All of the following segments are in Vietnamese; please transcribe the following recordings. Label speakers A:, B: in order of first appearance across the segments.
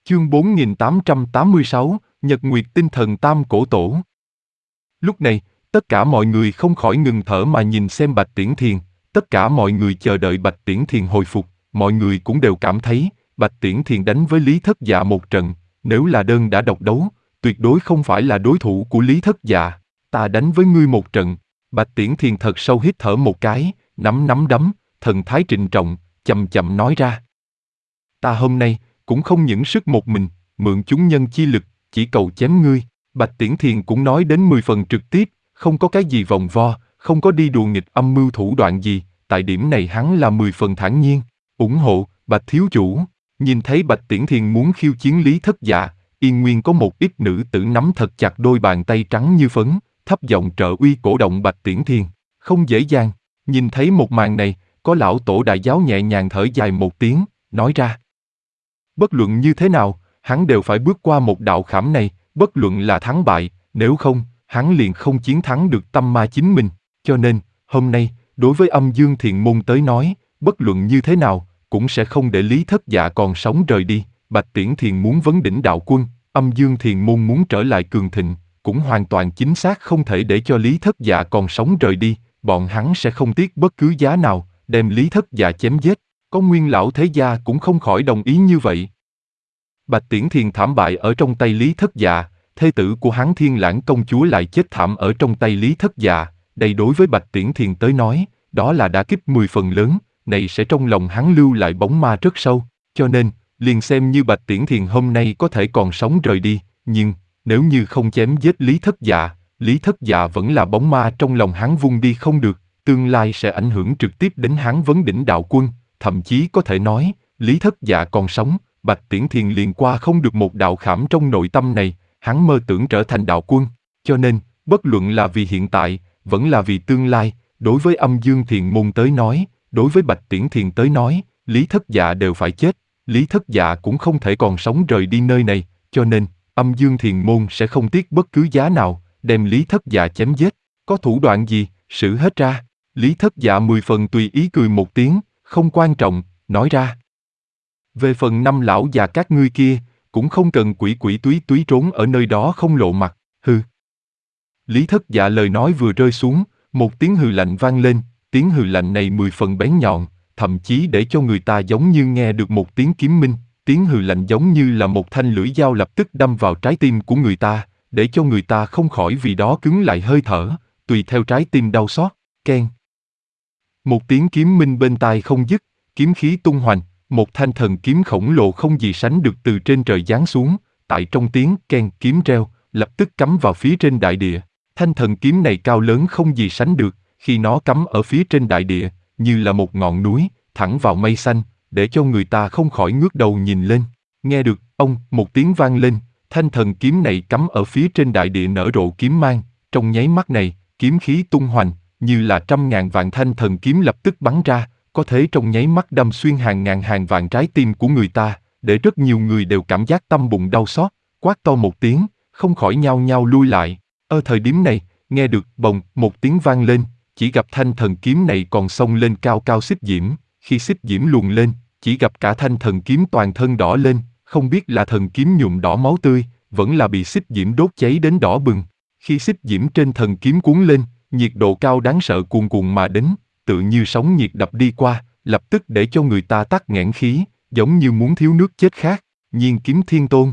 A: Chương 4886, Nhật Nguyệt Tinh Thần Tam Cổ Tổ. Lúc này, tất cả mọi người không khỏi ngừng thở mà nhìn xem Bạch Tiễn Thiền, tất cả mọi người chờ đợi Bạch Tiễn Thiền hồi phục, mọi người cũng đều cảm thấy, Bạch Tiễn Thiền đánh với Lý Thất Dạ một trận, nếu là đơn đã độc đấu, tuyệt đối không phải là đối thủ của Lý Thất Dạ. Ta đánh với ngươi một trận. Bạch Tiễn Thiền thật sâu hít thở một cái, nắm đấm, thần thái trịnh trọng, chậm chậm nói ra. Ta hôm nay, cũng không những sức một mình, mượn chúng nhân chi lực, chỉ cầu chém ngươi. Bạch Tiễn Thiền cũng nói đến 10 phần trực tiếp, không có cái gì vòng vo, không có đi đùa nghịch âm mưu thủ đoạn gì, tại điểm này hắn là 10 phần thản nhiên. Ủng hộ, Bạch thiếu chủ. Nhìn thấy Bạch Tiễn Thiền muốn khiêu chiến Lý Thất Dạ, Yên Nguyên có một ít nữ tử nắm thật chặt đôi bàn tay trắng như phấn, thấp giọng trợ uy cổ động Bạch Tiễn Thiền. Không dễ dàng. Nhìn thấy một màn này, có lão tổ đại giáo nhẹ nhàng thở dài một tiếng, nói ra. Bất luận như thế nào, hắn đều phải bước qua một đạo khảm này, bất luận là thắng bại, nếu không, hắn liền không chiến thắng được tâm ma chính mình. Cho nên, hôm nay, đối với Âm Dương Thiện Môn tới nói, bất luận như thế nào, cũng sẽ không để Lý Thất Dạ còn sống rời đi. Bạch Tiễn Thiền muốn vấn đỉnh đạo quân, Âm Dương Thiện Môn muốn trở lại cường thịnh, cũng hoàn toàn chính xác không thể để cho Lý Thất Dạ còn sống rời đi, bọn hắn sẽ không tiếc bất cứ giá nào, đem Lý Thất Dạ chém giết. Có Nguyên lão thế gia cũng không khỏi đồng ý như vậy. Bạch Tiễn Thiền thảm bại ở trong tay Lý Thất Dạ, thê tử của hắn Thiên Lãng công chúa lại chết thảm ở trong tay Lý Thất Dạ, đây đối với Bạch Tiễn Thiền tới nói, đó là đả kích 10 phần lớn, này sẽ trong lòng hắn lưu lại bóng ma rất sâu, cho nên, liền xem như Bạch Tiễn Thiền hôm nay có thể còn sống rời đi, nhưng, nếu như không chém giết Lý Thất Dạ vẫn là bóng ma trong lòng hắn vung đi không được, tương lai sẽ ảnh hưởng trực tiếp đến hắn vấn đỉnh đạo quân, thậm chí có thể nói, Lý Thất Dạ còn sống, Bạch Tiễn Thiền liền qua không được một đạo khảm trong nội tâm này, hắn mơ tưởng trở thành đạo quân, cho nên, bất luận là vì hiện tại, vẫn là vì tương lai, đối với Âm Dương Thiền Môn tới nói, đối với Bạch Tiễn Thiền tới nói, Lý Thất Dạ đều phải chết, Lý Thất Dạ cũng không thể còn sống rời đi nơi này, cho nên, Âm Dương Thiền Môn sẽ không tiếc bất cứ giá nào, đem Lý Thất Dạ chém giết, có thủ đoạn gì, sử hết ra. Lý Thất Dạ 10 phần tùy ý cười một tiếng, không quan trọng, nói ra. Về phần 5 lão già các ngươi kia, cũng không cần quỷ túy túy trốn ở nơi đó không lộ mặt, hừ. Lý Thất Dạ lời nói vừa rơi xuống, một tiếng hừ lạnh vang lên, tiếng hừ lạnh này 10 phần bén nhọn, thậm chí để cho người ta giống như nghe được một tiếng kiếm minh, tiếng hừ lạnh giống như là một thanh lưỡi dao lập tức đâm vào trái tim của người ta, để cho người ta không khỏi vì đó cứng lại hơi thở, tùy theo trái tim đau xót, keng. Một tiếng kiếm minh bên tai không dứt, kiếm khí tung hoành, một thanh thần kiếm khổng lồ không gì sánh được từ trên trời giáng xuống, tại trong tiếng keng kiếm reo, lập tức cắm vào phía trên đại địa. Thanh thần kiếm này cao lớn không gì sánh được, khi nó cắm ở phía trên đại địa, như là một ngọn núi, thẳng vào mây xanh, để cho người ta không khỏi ngước đầu nhìn lên. Nghe được, một tiếng vang lên, thanh thần kiếm này cắm ở phía trên đại địa nở rộ kiếm mang, trong nháy mắt này, kiếm khí tung hoành, như là trăm ngàn vạn thanh thần kiếm lập tức bắn ra, có thể trong nháy mắt đâm xuyên hàng ngàn hàng vạn trái tim của người ta, để rất nhiều người đều cảm giác tâm bụng đau xót, quát to một tiếng, không khỏi nhao nhao lui lại. Ở thời điểm này, nghe được bồng một tiếng vang lên, chỉ gặp thanh thần kiếm này còn xông lên cao cao xích diễm, khi xích diễm luồn lên, chỉ gặp cả thanh thần kiếm toàn thân đỏ lên, không biết là thần kiếm nhuộm đỏ máu tươi, vẫn là bị xích diễm đốt cháy đến đỏ bừng. Khi xích diễm trên thần kiếm cuốn lên, nhiệt độ cao đáng sợ cuồn cuộn mà đến, tự như sóng nhiệt đập đi qua, lập tức để cho người ta tắc nghẽn khí, giống như muốn thiếu nước chết khát. Nhiên Kiếm Thiên Tôn.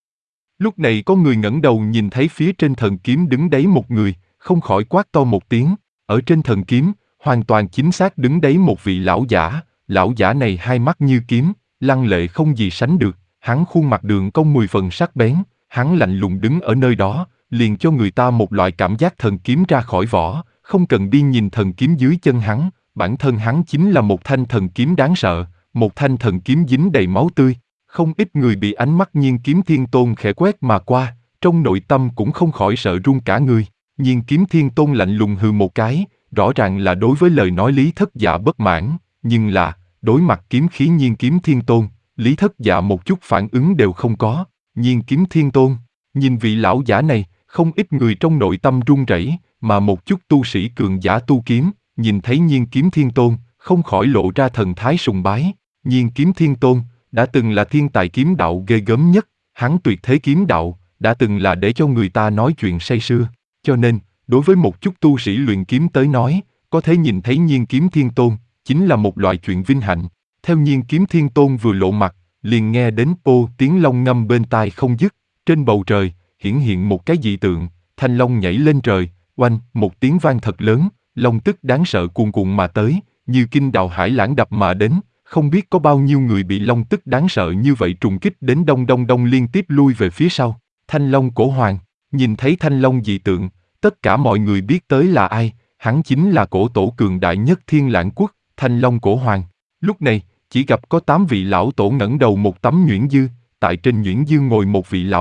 A: Lúc này có người ngẩng đầu nhìn thấy phía trên thần kiếm đứng đấy một người, không khỏi quát to một tiếng. Ở trên thần kiếm, hoàn toàn chính xác đứng đấy một vị lão giả này hai mắt như kiếm, lăng lệ không gì sánh được, hắn khuôn mặt đường cong 10 phần sắc bén, hắn lạnh lùng đứng ở nơi đó, liền cho người ta một loại cảm giác thần kiếm ra khỏi vỏ, không cần đi nhìn thần kiếm dưới chân hắn, bản thân hắn chính là một thanh thần kiếm đáng sợ, một thanh thần kiếm dính đầy máu tươi. Không ít người bị ánh mắt Nhiên Kiếm Thiên Tôn khẽ quét mà qua, trong nội tâm cũng không khỏi sợ run cả người. Nhiên Kiếm Thiên Tôn lạnh lùng hừ một cái, rõ ràng là đối với lời nói Lý Thất Dạ bất mãn, nhưng là, đối mặt kiếm khí Nhiên Kiếm Thiên Tôn, Lý Thất Dạ một chút phản ứng đều không có. Nhiên Kiếm Thiên Tôn, nhìn vị lão giả này, không ít người trong nội tâm run rẩy, mà một chút tu sĩ cường giả tu kiếm, nhìn thấy Nhiên Kiếm Thiên Tôn, không khỏi lộ ra thần thái sùng bái. Nhiên Kiếm Thiên Tôn, đã từng là thiên tài kiếm đạo ghê gớm nhất, hắn tuyệt thế kiếm đạo, đã từng là để cho người ta nói chuyện say sưa. Cho nên, đối với một chút tu sĩ luyện kiếm tới nói, có thể nhìn thấy Nhiên Kiếm Thiên Tôn, chính là một loại chuyện vinh hạnh. Theo Nhiên Kiếm Thiên Tôn vừa lộ mặt, liền nghe đến tiếng long ngâm bên tai không dứt, trên bầu trời, hiển hiện một cái dị tượng, thanh long nhảy lên trời, oanh, một tiếng vang thật lớn, long tức đáng sợ cuồn cuộn mà tới, như kinh đào hải lãng đập mà đến, không biết có bao nhiêu người bị long tức đáng sợ như vậy trùng kích đến đông đông đông liên tiếp lui về phía sau. Thanh Long Cổ Hoàng, nhìn thấy Thanh Long dị tượng, tất cả mọi người biết tới là ai, hắn chính là cổ tổ cường đại nhất Thiên Lãng Quốc, Thanh Long Cổ Hoàng. Lúc này, chỉ gặp có 8 vị lão tổ ngẩng đầu một tấm nhuyễn dư, tại trên nhuyễn dư ngồi một vị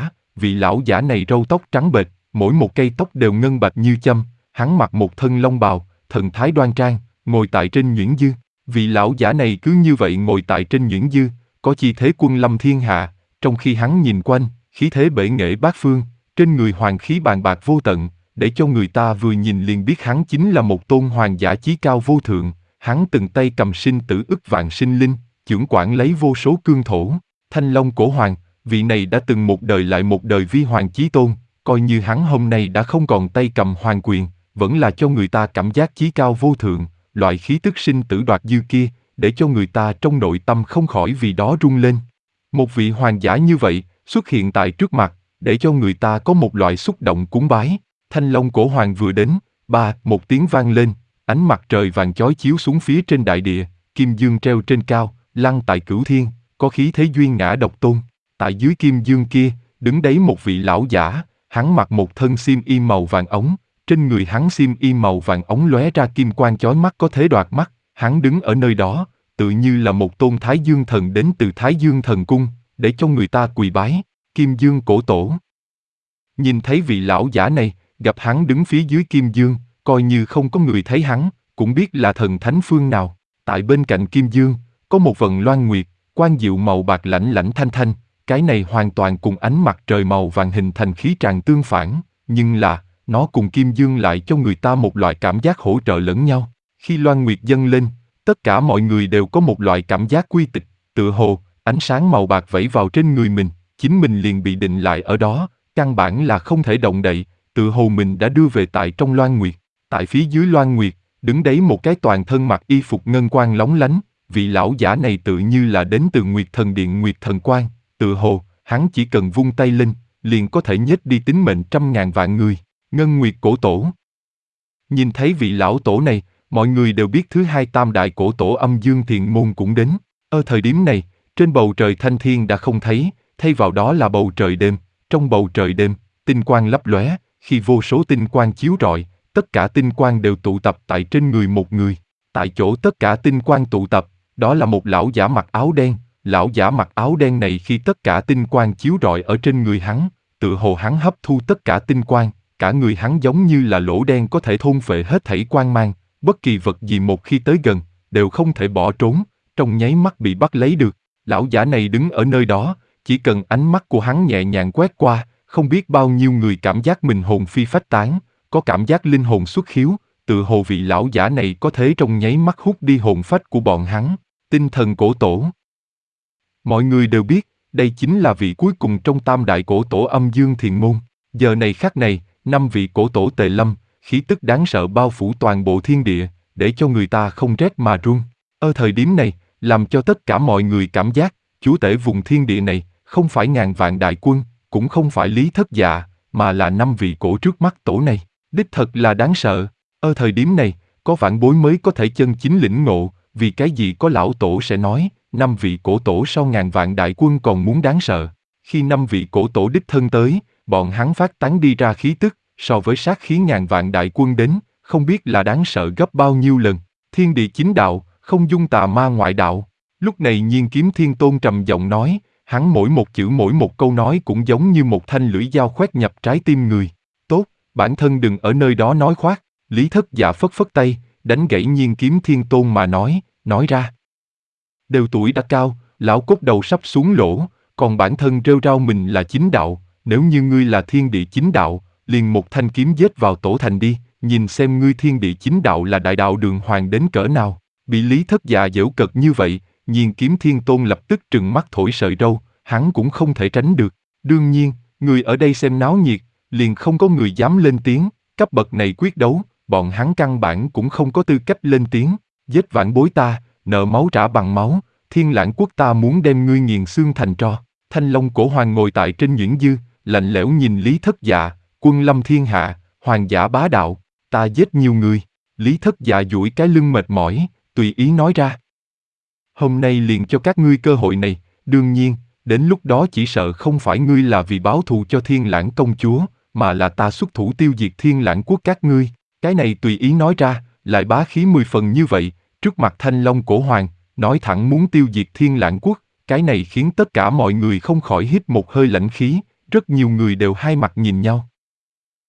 A: lão giả này râu tóc trắng bệch, mỗi một cây tóc đều ngân bạch như châm, hắn mặc một thân long bào, thần thái đoan trang, ngồi tại trên nhuyễn dư. Vị lão giả này cứ như vậy ngồi tại trên nhuyễn dư, có chi thế quân lâm thiên hạ, trong khi hắn nhìn quanh, khí thế bể nghệ bát phương, trên người hoàng khí bàn bạc vô tận, để cho người ta vừa nhìn liền biết hắn chính là một tôn hoàng giả chí cao vô thượng, hắn từng tay cầm sinh tử ức vạn sinh linh, chưởng quản lấy vô số cương thổ. Thanh Long Cổ Hoàng, vị này đã từng một đời lại một đời vi hoàng chí tôn, coi như hắn hôm nay đã không còn tay cầm hoàng quyền, vẫn là cho người ta cảm giác chí cao vô thượng, loại khí tức sinh tử đoạt dư kia, để cho người ta trong nội tâm không khỏi vì đó rung lên. Một vị hoàng giả như vậy, xuất hiện tại trước mặt, để cho người ta có một loại xúc động cúng bái. Thanh Long Cổ Hoàng vừa đến, một tiếng vang lên, ánh mặt trời vàng chói chiếu xuống phía trên đại địa, kim dương treo trên cao, lăng tại cửu thiên, có khí thế duyên ngã độc tôn. Tại dưới kim dương kia, đứng đấy một vị lão giả, hắn mặc một thân xiêm y màu vàng ống, trên người hắn xiêm y màu vàng ống lóe ra kim quang chói mắt có thể đoạt mắt, hắn đứng ở nơi đó, tự như là một tôn Thái Dương thần đến từ Thái Dương thần cung, để cho người ta quỳ bái. Kim Dương Cổ Tổ. Nhìn thấy vị lão giả này, gặp hắn đứng phía dưới kim dương, coi như không có người thấy hắn, cũng biết là thần thánh phương nào. Tại bên cạnh kim dương, có một vần loan nguyệt, quang diệu màu bạc lãnh lãnh thanh thanh, cái này hoàn toàn cùng ánh mặt trời màu vàng hình thành khí tràng tương phản, nhưng là, nó cùng kim dương lại cho người ta một loại cảm giác hỗ trợ lẫn nhau. Khi loan nguyệt dâng lên, tất cả mọi người đều có một loại cảm giác quy tịch, tựa hồ, ánh sáng màu bạc vẩy vào trên người mình, chính mình liền bị định lại ở đó, căn bản là không thể động đậy, tựa hồ mình đã đưa về tại trong loan nguyệt. Tại phía dưới loan nguyệt, đứng đấy một cái toàn thân mặc y phục ngân quang lóng lánh, vị lão giả này tự như là đến từ Nguyệt Thần Điện Nguyệt Thần Quang, tựa hồ, hắn chỉ cần vung tay lên, liền có thể nhét đi tính mệnh trăm ngàn vạn người. Ngân Nguyệt Cổ Tổ. Nhìn thấy vị lão tổ này, mọi người đều biết thứ hai tam đại cổ tổ Âm Dương Thiền Môn cũng đến. Ở thời điểm này, trên bầu trời thanh thiên đã không thấy, thay vào đó là bầu trời đêm. Trong bầu trời đêm, tinh quang lấp lóe, khi vô số tinh quang chiếu rọi, tất cả tinh quang đều tụ tập tại trên người một người. Tại chỗ tất cả tinh quang tụ tập, đó là một lão giả mặc áo đen. Lão giả mặc áo đen này khi tất cả tinh quang chiếu rọi ở trên người hắn, tựa hồ hắn hấp thu tất cả tinh quang, cả người hắn giống như là lỗ đen có thể thôn phệ hết thảy quang mang, bất kỳ vật gì một khi tới gần, đều không thể bỏ trốn, trong nháy mắt bị bắt lấy được. Lão giả này đứng ở nơi đó, chỉ cần ánh mắt của hắn nhẹ nhàng quét qua, không biết bao nhiêu người cảm giác mình hồn phi phách tán, có cảm giác linh hồn xuất khiếu, tự hồ vị lão giả này có thể trong nháy mắt hút đi hồn phách của bọn hắn. Tinh Thần Cổ Tổ. Mọi người đều biết, đây chính là vị cuối cùng trong tam đại cổ tổ Âm Dương Thiền Môn. Giờ này khắc này, 5 vị cổ tổ tề lâm, khí tức đáng sợ bao phủ toàn bộ thiên địa, để cho người ta không rét mà run. Ở thời điểm này, làm cho tất cả mọi người cảm giác, chúa tể vùng thiên địa này, không phải ngàn vạn đại quân, cũng không phải Lý Thất Dạ, mà là 5 vị cổ trước mắt tổ này. Đích thật là đáng sợ. Ở thời điểm này, có vạn bối mới có thể chân chính lĩnh ngộ, vì cái gì có lão tổ sẽ nói, 5 vị cổ tổ sau ngàn vạn đại quân còn muốn đáng sợ. Khi 5 vị cổ tổ đích thân tới, bọn hắn phát tán đi ra khí tức, so với sát khí ngàn vạn đại quân đến, không biết là đáng sợ gấp bao nhiêu lần. Thiên địa chính đạo, không dung tà ma ngoại đạo. Lúc này Nhiên Kiếm Thiên Tôn trầm giọng nói, hắn mỗi một chữ mỗi một câu nói cũng giống như một thanh lưỡi dao khoét nhập trái tim người. Tốt, bản thân đừng ở nơi đó nói khoác. Lý Thất Dạ phất phất tay, đánh gãy Nhiên Kiếm Thiên Tôn mà nói ra. Đều tuổi đã cao, lão cốt đầu sắp xuống lỗ, còn bản thân rêu rao mình là chính đạo, nếu như ngươi là thiên địa chính đạo, liền một thanh kiếm giết vào tổ thành đi, nhìn xem ngươi thiên địa chính đạo là đại đạo đường hoàng đến cỡ nào. Bị Lý Thất Dạ giễu cợt như vậy, Nhiên Kiếm Thiên Tôn lập tức trừng mắt thổi sợi râu, hắn cũng không thể tránh được. Đương nhiên, người ở đây xem náo nhiệt, liền không có người dám lên tiếng, cấp bậc này quyết đấu, bọn hắn căn bản cũng không có tư cách lên tiếng. Giết vãn bối ta, nợ máu trả bằng máu, Thiên Lãng quốc ta muốn đem ngươi nghiền xương thành tro. Thanh Long Cổ Hoàng ngồi tại trên nhuyễn dư, lạnh lẽo nhìn Lý Thất Dạ, quân lâm thiên hạ, hoàng giả bá đạo, ta giết nhiều người. Lý Thất Dạ duỗi cái lưng mệt mỏi, tùy ý nói ra. Hôm nay liền cho các ngươi cơ hội này, đương nhiên, đến lúc đó chỉ sợ không phải ngươi là vì báo thù cho Thiên Lãng công chúa, mà là ta xuất thủ tiêu diệt Thiên Lãng quốc các ngươi. Cái này tùy ý nói ra, lại bá khí 10 phần như vậy, trước mặt Thanh Long Cổ Hoàng, nói thẳng muốn tiêu diệt Thiên Lãng quốc, cái này khiến tất cả mọi người không khỏi hít một hơi lãnh khí, rất nhiều người đều hai mặt nhìn nhau.